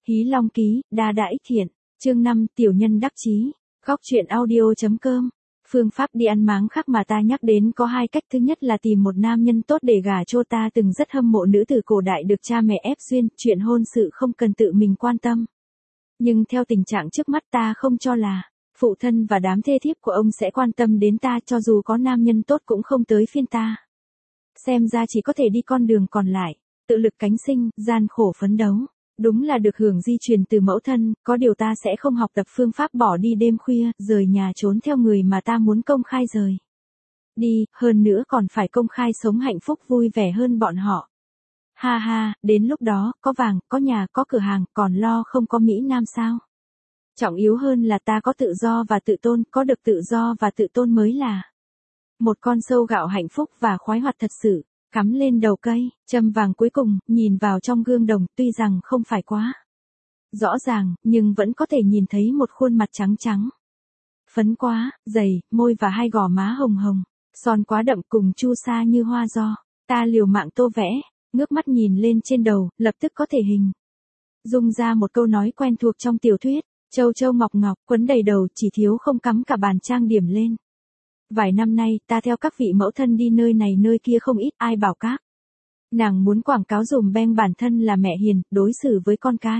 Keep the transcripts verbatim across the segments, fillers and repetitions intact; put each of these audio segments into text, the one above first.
Hí Long Ký, Đa Đa Ích Thiện, chương năm, Tiểu Nhân Đắc Chí, Góc truyện audio.com. Phương pháp đi ăn máng khác mà ta nhắc đến có hai cách. Thứ nhất là tìm một nam nhân tốt để gả cho. Ta từng rất hâm mộ nữ tử cổ đại được cha mẹ ép duyên, chuyện hôn sự không cần tự mình quan tâm. Nhưng theo tình trạng trước mắt ta không cho là phụ thân và đám thê thiếp của ông sẽ quan tâm đến ta, cho dù có nam nhân tốt cũng không tới phiên ta. Xem ra chỉ có thể đi con đường còn lại, tự lực cánh sinh, gian khổ phấn đấu. Đúng là được hưởng di truyền từ mẫu thân, có điều ta sẽ không học tập phương pháp bỏ đi đêm khuya, rời nhà trốn theo người mà ta muốn công khai rời đi, hơn nữa còn phải công khai sống hạnh phúc vui vẻ hơn bọn họ. Ha ha, đến lúc đó, có vàng, có nhà, có cửa hàng, còn lo không có Mỹ Nam sao? Trọng yếu hơn là ta có tự do và tự tôn, có được tự do và tự tôn mới là một con sâu gạo hạnh phúc và khoái hoạt thật sự. Cắm lên đầu cây, châm vàng cuối cùng, nhìn vào trong gương đồng, tuy rằng không phải quá rõ ràng, nhưng vẫn có thể nhìn thấy một khuôn mặt trắng trắng. Phấn quá, dày, môi và hai gò má hồng hồng, son quá đậm cùng chu sa như hoa giò. Ta liều mạng tô vẽ, ngước mắt nhìn lên trên đầu, lập tức có thể hình dung ra một câu nói quen thuộc trong tiểu thuyết, châu châu ngọc ngọc, quấn đầy đầu, chỉ thiếu không cắm cả bàn trang điểm lên. Vài năm nay, ta theo các vị mẫu thân đi nơi này nơi kia không ít, ai bảo các nàng muốn quảng cáo dùm beng bản thân là mẹ hiền, đối xử với con cái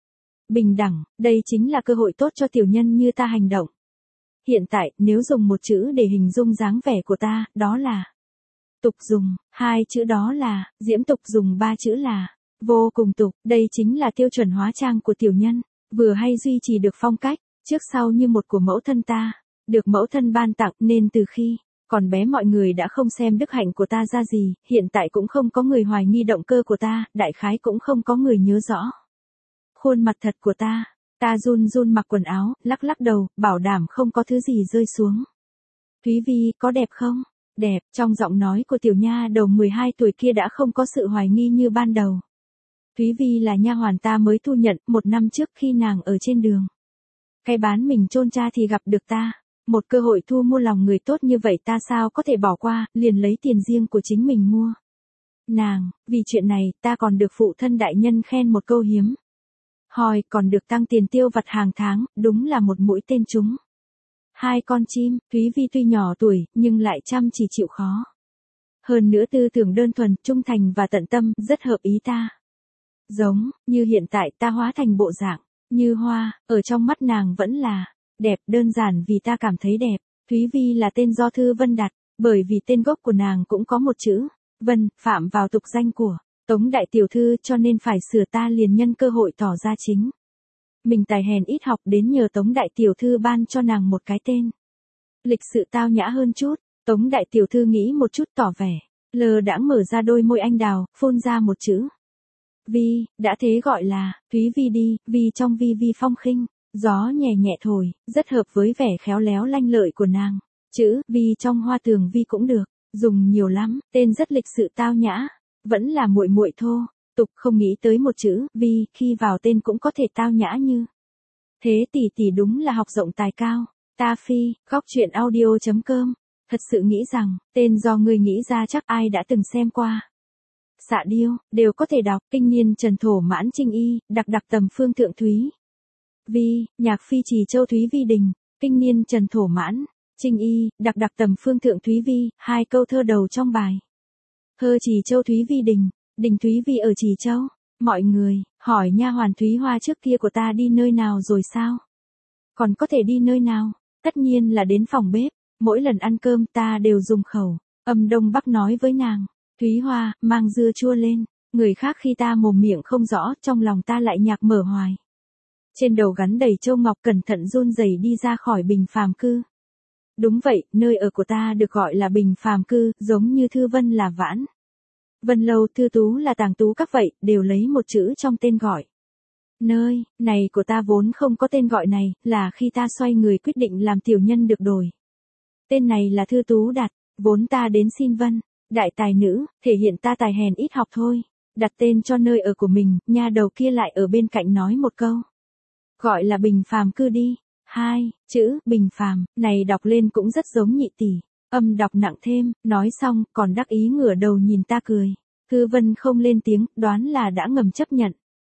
bình đẳng, đây chính là cơ hội tốt cho tiểu nhân như ta hành động. Hiện tại, nếu dùng một chữ để hình dung dáng vẻ của ta, đó là tục dùng, hai chữ đó là diễm tục, dùng ba chữ là vô cùng tục. Đây chính là tiêu chuẩn hóa trang của tiểu nhân, vừa hay duy trì được phong cách trước sau như một của mẫu thân ta. Được mẫu thân ban tặng nên từ khi còn bé mọi người đã không xem đức hạnh của ta ra gì, hiện tại cũng không có người hoài nghi động cơ của ta, đại khái cũng không có người nhớ rõ khuôn mặt thật của ta. Ta run run mặc quần áo, lắc lắc đầu, bảo đảm không có thứ gì rơi xuống. Thúy Vi, có đẹp không? Đẹp, trong giọng nói của tiểu nha đầu mười hai tuổi kia đã không có sự hoài nghi như ban đầu. Thúy Vi là nha hoàn ta mới thu nhận, một năm trước khi nàng ở trên đường cái bán mình chôn cha thì gặp được ta. Một cơ hội thu mua lòng người tốt như vậy ta sao có thể bỏ qua, liền lấy tiền riêng của chính mình mua nàng. Vì chuyện này, ta còn được phụ thân đại nhân khen một câu hiếm hoi, còn được tăng tiền tiêu vặt hàng tháng, đúng là một mũi tên trúng hai con chim. Thúy Vi tuy nhỏ tuổi, nhưng lại chăm chỉ chịu khó. Hơn nữa tư tưởng đơn thuần, trung thành và tận tâm, rất hợp ý ta. Giống như hiện tại ta hóa thành bộ dạng như hoa, ở trong mắt nàng vẫn là đẹp, đơn giản vì ta cảm thấy đẹp. Thúy Vi là tên do Thư Vân đặt, bởi vì tên gốc của nàng cũng có một chữ Vân, phạm vào tục danh của Tống đại tiểu thư, cho nên phải sửa. Ta liền nhân cơ hội tỏ ra chính mình tài hèn ít học, đến nhờ Tống đại tiểu thư ban cho nàng một cái tên lịch sự tao nhã hơn chút. Tống đại tiểu thư nghĩ một chút, tỏ vẻ lờ đãng mở ra đôi môi anh đào, phun ra một chữ Vi, đã thế gọi là Thúy Vi đi. Vi trong vi vi phong khinh, gió nhẹ nhẹ thổi, rất hợp với vẻ khéo léo lanh lợi của nàng. Chữ Vi trong hoa tường vi cũng được dùng nhiều lắm, tên rất lịch sự tao nhã, vẫn là muội muội thô tục, không nghĩ tới một chữ Vi khi vào tên cũng có thể tao nhã như thế. Tỷ tỷ đúng là học rộng tài cao. Ta phi, góc truyện audio.com. Thật sự nghĩ rằng tên do người nghĩ ra chắc ai đã từng xem qua. Xạ điêu đều có thể đọc. Kinh niên trần thổ mãn trinh y, đặc đặc tầm phương thượng Thúy Vi, nhạc phi trì châu Thúy Vi đình. Kinh niên trần thổ mãn trinh y, đặc đặc tầm phương thượng Thúy Vi. Hai câu thơ đầu trong bài. Hơ trì châu Thúy Vi đình, đình Thúy Vi ở trì châu. Mọi người hỏi nha hoàn Thúy Hoa trước kia của ta đi nơi nào rồi sao? Còn có thể đi nơi nào? Tất nhiên là đến phòng bếp. Mỗi lần ăn cơm ta đều dùng khẩu âm Đông Bắc nói với nàng. Thúy Hoa, mang dưa chua lên. Người khác khi ta mồm miệng không rõ, trong lòng ta lại nhạc mở hoài. Trên đầu gắn đầy châu ngọc, cẩn thận run rẩy đi ra khỏi bình phàm cư. Đúng vậy, nơi ở của ta được gọi là bình phàm cư, giống như Thư Vân là Vãn Vân Lâu, Thư Tú là Tàng Tú các vậy, đều lấy một chữ trong tên gọi. Nơi này của ta vốn không có tên gọi này, là khi ta xoay người quyết định làm tiểu nhân được đổi tên này là Thư Tú đặt. Vốn ta đến xin Vân đại tài nữ, thể hiện ta tài hèn ít học thôi. Đặt tên cho nơi ở của mình, nha đầu kia lại ở bên cạnh nói một câu. Gọi là bình phàm cư đi. Hai chữ bình phàm này đọc lên cũng rất giống nhị tỷ. Âm đọc nặng thêm, nói xong, còn đắc ý ngửa đầu nhìn ta cười. Thư Vân không lên tiếng, đoán là đã ngầm chấp nhận.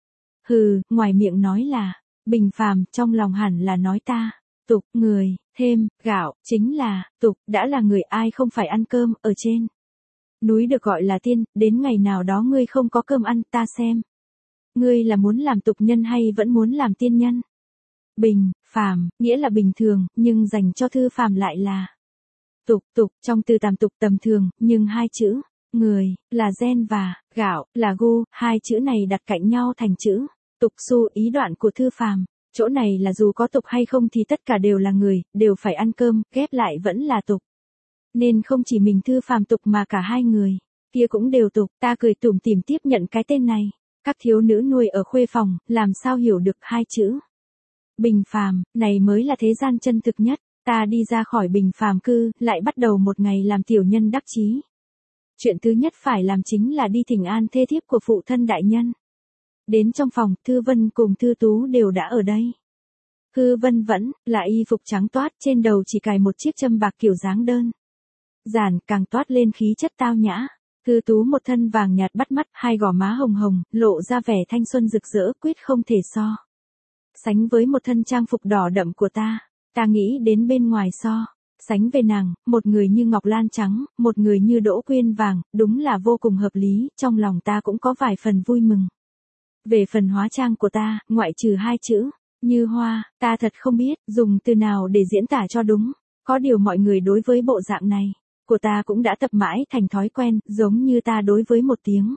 Hừ, ngoài miệng nói là bình phàm, trong lòng hẳn là nói ta tục người, thêm gạo, chính là tục, đã là người ai không phải ăn cơm, ở trên núi được gọi là tiên, đến ngày nào đó ngươi không có cơm ăn, ta xem ngươi là muốn làm tục nhân hay vẫn muốn làm tiên nhân. Bình phàm, nghĩa là bình thường, nhưng dành cho Thư Phàm lại là tục, tục, trong từ tàm tục tầm thường, nhưng hai chữ người là gen và gạo là gu, hai chữ này đặt cạnh nhau thành chữ tục su, ý đoạn của Thư Phàm, chỗ này là dù có tục hay không thì tất cả đều là người, đều phải ăn cơm, ghép lại vẫn là tục. Nên không chỉ mình Thư Phàm tục mà cả hai người kia cũng đều tục. Ta cười tủm tỉm tiếp nhận cái tên này. Các thiếu nữ nuôi ở khuê phòng, làm sao hiểu được hai chữ bình phàm, này mới là thế gian chân thực nhất. Ta đi ra khỏi bình phàm cư, lại bắt đầu một ngày làm tiểu nhân đắc chí. Chuyện thứ nhất phải làm chính là đi thỉnh an thê thiếp của phụ thân đại nhân. Đến trong phòng, Thư Vân cùng Thư Tú đều đã ở đây. Thư Vân vẫn là y phục trắng toát, trên đầu chỉ cài một chiếc châm bạc kiểu dáng đơn giản, càng toát lên khí chất tao nhã. Thư Tú một thân vàng nhạt bắt mắt, hai gò má hồng hồng, lộ ra vẻ thanh xuân rực rỡ, quyết không thể so sánh với một thân trang phục đỏ đậm của ta. Ta nghĩ đến bên ngoài so sánh về nàng, một người như ngọc lan trắng, một người như đỗ quyên vàng, đúng là vô cùng hợp lý, trong lòng ta cũng có vài phần vui mừng. Về phần hóa trang của ta, ngoại trừ hai chữ như hoa, ta thật không biết dùng từ nào để diễn tả cho đúng. Có điều mọi người đối với bộ dạng này của ta cũng đã tập mãi thành thói quen, giống như ta đối với một tiếng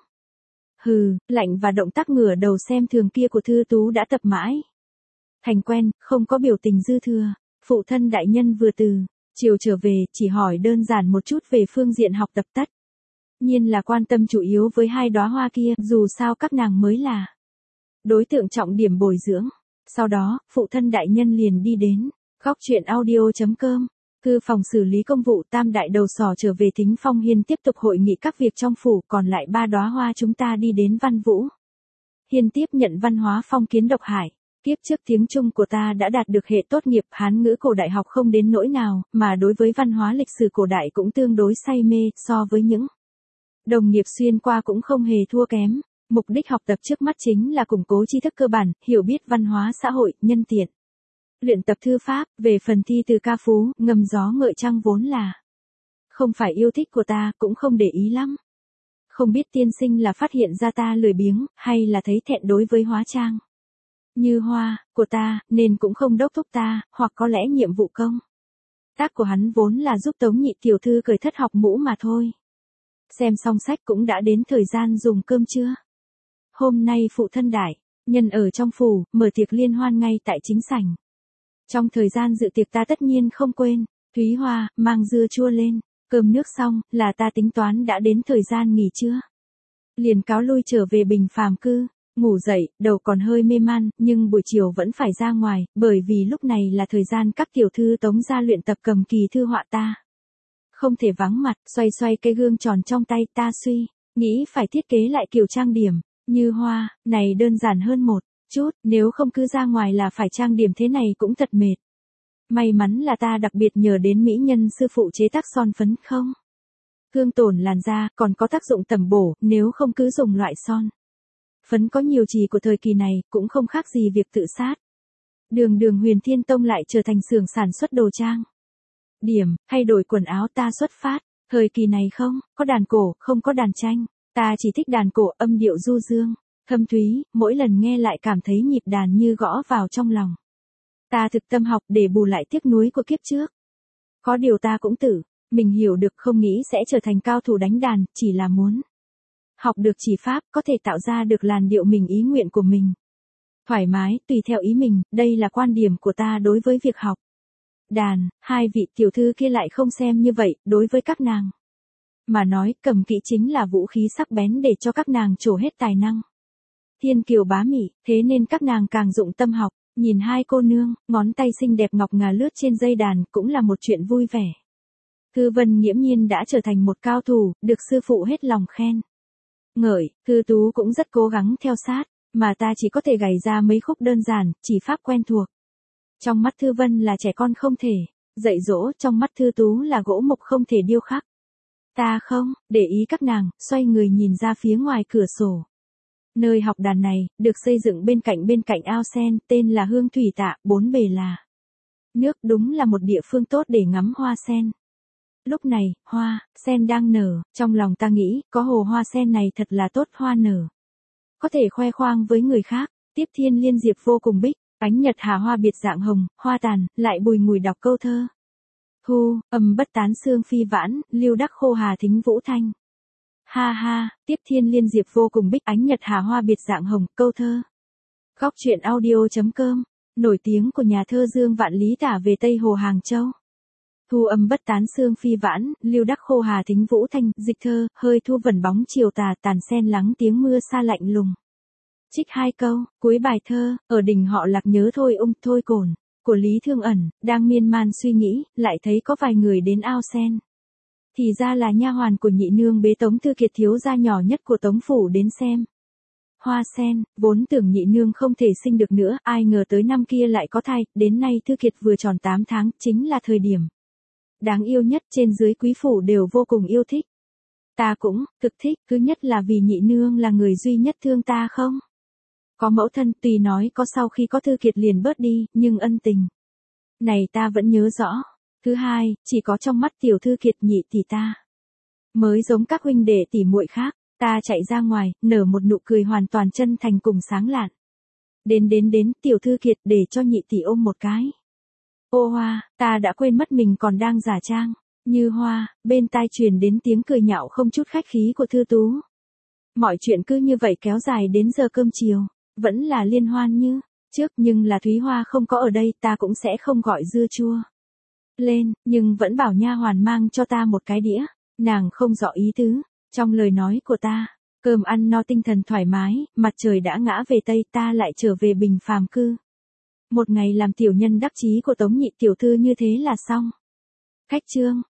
hừ lạnh và động tác ngửa đầu xem thường kia của Thư Tú đã tập mãi thành quen, không có biểu tình dư thừa. Phụ thân đại nhân vừa từ chiều trở về, chỉ hỏi đơn giản một chút về phương diện học tập, tất nhiên là quan tâm chủ yếu với hai đóa hoa kia, dù sao các nàng mới là đối tượng trọng điểm bồi dưỡng. Sau đó, phụ thân đại nhân liền đi đến góc truyện audio chấm com. Thư phòng xử lý công vụ, tam đại đầu sỏ trở về Thính Phong Hiên tiếp tục hội nghị các việc trong phủ, còn lại ba đóa hoa chúng ta đi đến Văn Vũ Hiên tiếp nhận văn hóa phong kiến độc hải. Kiếp trước tiếng Trung của ta đã đạt được hệ tốt nghiệp, Hán ngữ cổ đại học không đến nỗi nào, mà đối với văn hóa lịch sử cổ đại cũng tương đối say mê, so với những đồng nghiệp xuyên qua cũng không hề thua kém. Mục đích học tập trước mắt chính là củng cố tri thức cơ bản, hiểu biết văn hóa xã hội, nhân tiện luyện tập thư pháp. Về phần thi từ ca phú, ngầm gió ngợi trăng vốn là không phải yêu thích của ta, cũng không để ý lắm. Không biết tiên sinh là phát hiện ra ta lười biếng, hay là thấy thẹn đối với hóa trang như hoa của ta, nên cũng không đốc thúc ta, hoặc có lẽ nhiệm vụ công tác của hắn vốn là giúp Tống nhị tiểu thư cởi thất học mũ mà thôi. Xem xong sách cũng đã đến thời gian dùng cơm trưa. Hôm nay phụ thân đại nhân ở trong phủ, mở tiệc liên hoan ngay tại chính sảnh. Trong thời gian dự tiệc ta tất nhiên không quên Thúy Hoa mang dưa chua lên. Cơm nước xong, là ta tính toán đã đến thời gian nghỉ trưa. Liền cáo lui trở về bình phàm cư. Ngủ dậy, đầu còn hơi mê man, nhưng buổi chiều vẫn phải ra ngoài, bởi vì lúc này là thời gian các tiểu thư Tống gia luyện tập cầm kỳ thư họa, ta không thể vắng mặt. Xoay xoay cây gương tròn trong tay, ta suy nghĩ phải thiết kế lại kiểu trang điểm như hoa này đơn giản hơn một chút, nếu không cứ ra ngoài là phải trang điểm thế này cũng thật mệt. May mắn là ta đặc biệt nhờ đến mỹ nhân sư phụ chế tác son phấn không thương tổn làn da, còn có tác dụng tẩm bổ, nếu không cứ dùng loại son phấn có nhiều chì của thời kỳ này, cũng không khác gì việc tự sát. Đường đường Huyền Thiên Tông lại trở thành xưởng sản xuất đồ trang điểm, hay đổi quần áo. Ta xuất phát thời kỳ này không có đàn cổ, không có đàn tranh, ta chỉ thích đàn cổ, âm điệu du dương thâm thúy, mỗi lần nghe lại cảm thấy nhịp đàn như gõ vào trong lòng. Ta thực tâm học để bù lại tiếc nuối của kiếp trước. Có điều ta cũng tự mình hiểu được, không nghĩ sẽ trở thành cao thủ đánh đàn, chỉ là muốn học được chỉ pháp, có thể tạo ra được làn điệu mình ý nguyện của mình. Thoải mái, tùy theo ý mình, đây là quan điểm của ta đối với việc học đàn. Hai vị tiểu thư kia lại không xem như vậy, đối với các nàng mà nói, cầm kỹ chính là vũ khí sắc bén để cho các nàng trổ hết tài năng. Thiên kiều bá mỹ, thế nên các nàng càng dụng tâm học. Nhìn hai cô nương, ngón tay xinh đẹp ngọc ngà lướt trên dây đàn, cũng là một chuyện vui vẻ. Thư Vân nghiễm nhiên đã trở thành một cao thủ, được sư phụ hết lòng khen ngợi. Thư Tú cũng rất cố gắng theo sát, mà ta chỉ có thể gảy ra mấy khúc đơn giản, chỉ pháp quen thuộc. Trong mắt Thư Vân là trẻ con không thể dạy dỗ, trong mắt Thư Tú là gỗ mục không thể điêu khắc. Ta không để ý các nàng, xoay người nhìn ra phía ngoài cửa sổ. Nơi học đàn này, được xây dựng bên cạnh bên cạnh ao sen, tên là Hương Thủy Tạ, bốn bề là nước, đúng là một địa phương tốt để ngắm hoa sen. Lúc này, hoa sen đang nở, trong lòng ta nghĩ, có hồ hoa sen này thật là tốt, hoa nở. Có thể khoe khoang với người khác, tiếp thiên liên diệp vô cùng bích, ánh nhật hà hoa biệt dạng hồng, hoa tàn, lại bùi ngùi đọc câu thơ. Thu, âm bất tán sương phi vãn, lưu đắc khô hà thính vũ thanh. Ha ha, tiếp thiên liên diệp vô cùng bích, ánh nhật hà hoa biệt dạng hồng, câu thơ. Góc truyện audio.com, nổi tiếng của nhà thơ Dương Vạn Lý tả về Tây Hồ Hàng Châu. Thu âm bất tán sương phi vãn, lưu đắc khô hà thính vũ thanh, dịch thơ, hơi thu vẩn bóng chiều tà, tàn sen lắng tiếng mưa xa lạnh lùng. Trích hai câu, cuối bài thơ, ở đình họ Lạc nhớ thôi ung thôi cồn, của Lý Thương Ẩn, đang miên man suy nghĩ, lại thấy có vài người đến ao sen. Thì ra là nha hoàn của nhị nương bế Tống Thư Kiệt thiếu gia nhỏ nhất của Tống Phủ đến xem. Hoa sen, vốn tưởng nhị nương không thể sinh được nữa, ai ngờ tới năm kia lại có thai, đến nay Thư Kiệt vừa tròn tám tháng, chính là thời điểm đáng yêu nhất, trên dưới quý phủ đều vô cùng yêu thích. Ta cũng, cực thích, cứ nhất là vì nhị nương là người duy nhất thương ta không? Có mẫu thân, tùy nói có sau khi có Thư Kiệt liền bớt đi, nhưng ân tình này ta vẫn nhớ rõ. Thứ hai, chỉ có trong mắt tiểu Thư Kiệt nhị tỷ ta mới giống các huynh đệ tỷ muội khác. Ta chạy ra ngoài, nở một nụ cười hoàn toàn chân thành cùng sáng lạn. Đến đến đến, tiểu Thư Kiệt, để cho nhị tỷ ôm một cái. Ô Hoa, ta đã quên mất mình còn đang giả trang. Như Hoa, bên tai truyền đến tiếng cười nhạo không chút khách khí của Thư Tú. Mọi chuyện cứ như vậy kéo dài đến giờ cơm chiều, vẫn là liên hoan như trước, nhưng là Thúy Hoa không có ở đây, ta cũng sẽ không gọi dưa chua lên, nhưng vẫn bảo nha hoàn mang cho ta một cái đĩa. Nàng không rõ ý tứ trong lời nói của ta. Cơm ăn no, tinh thần thoải mái, mặt trời đã ngã về tây, ta lại trở về bình phàm cư. Một ngày làm tiểu nhân đắc chí của Tống nhị tiểu thư như thế là xong. Khách chương.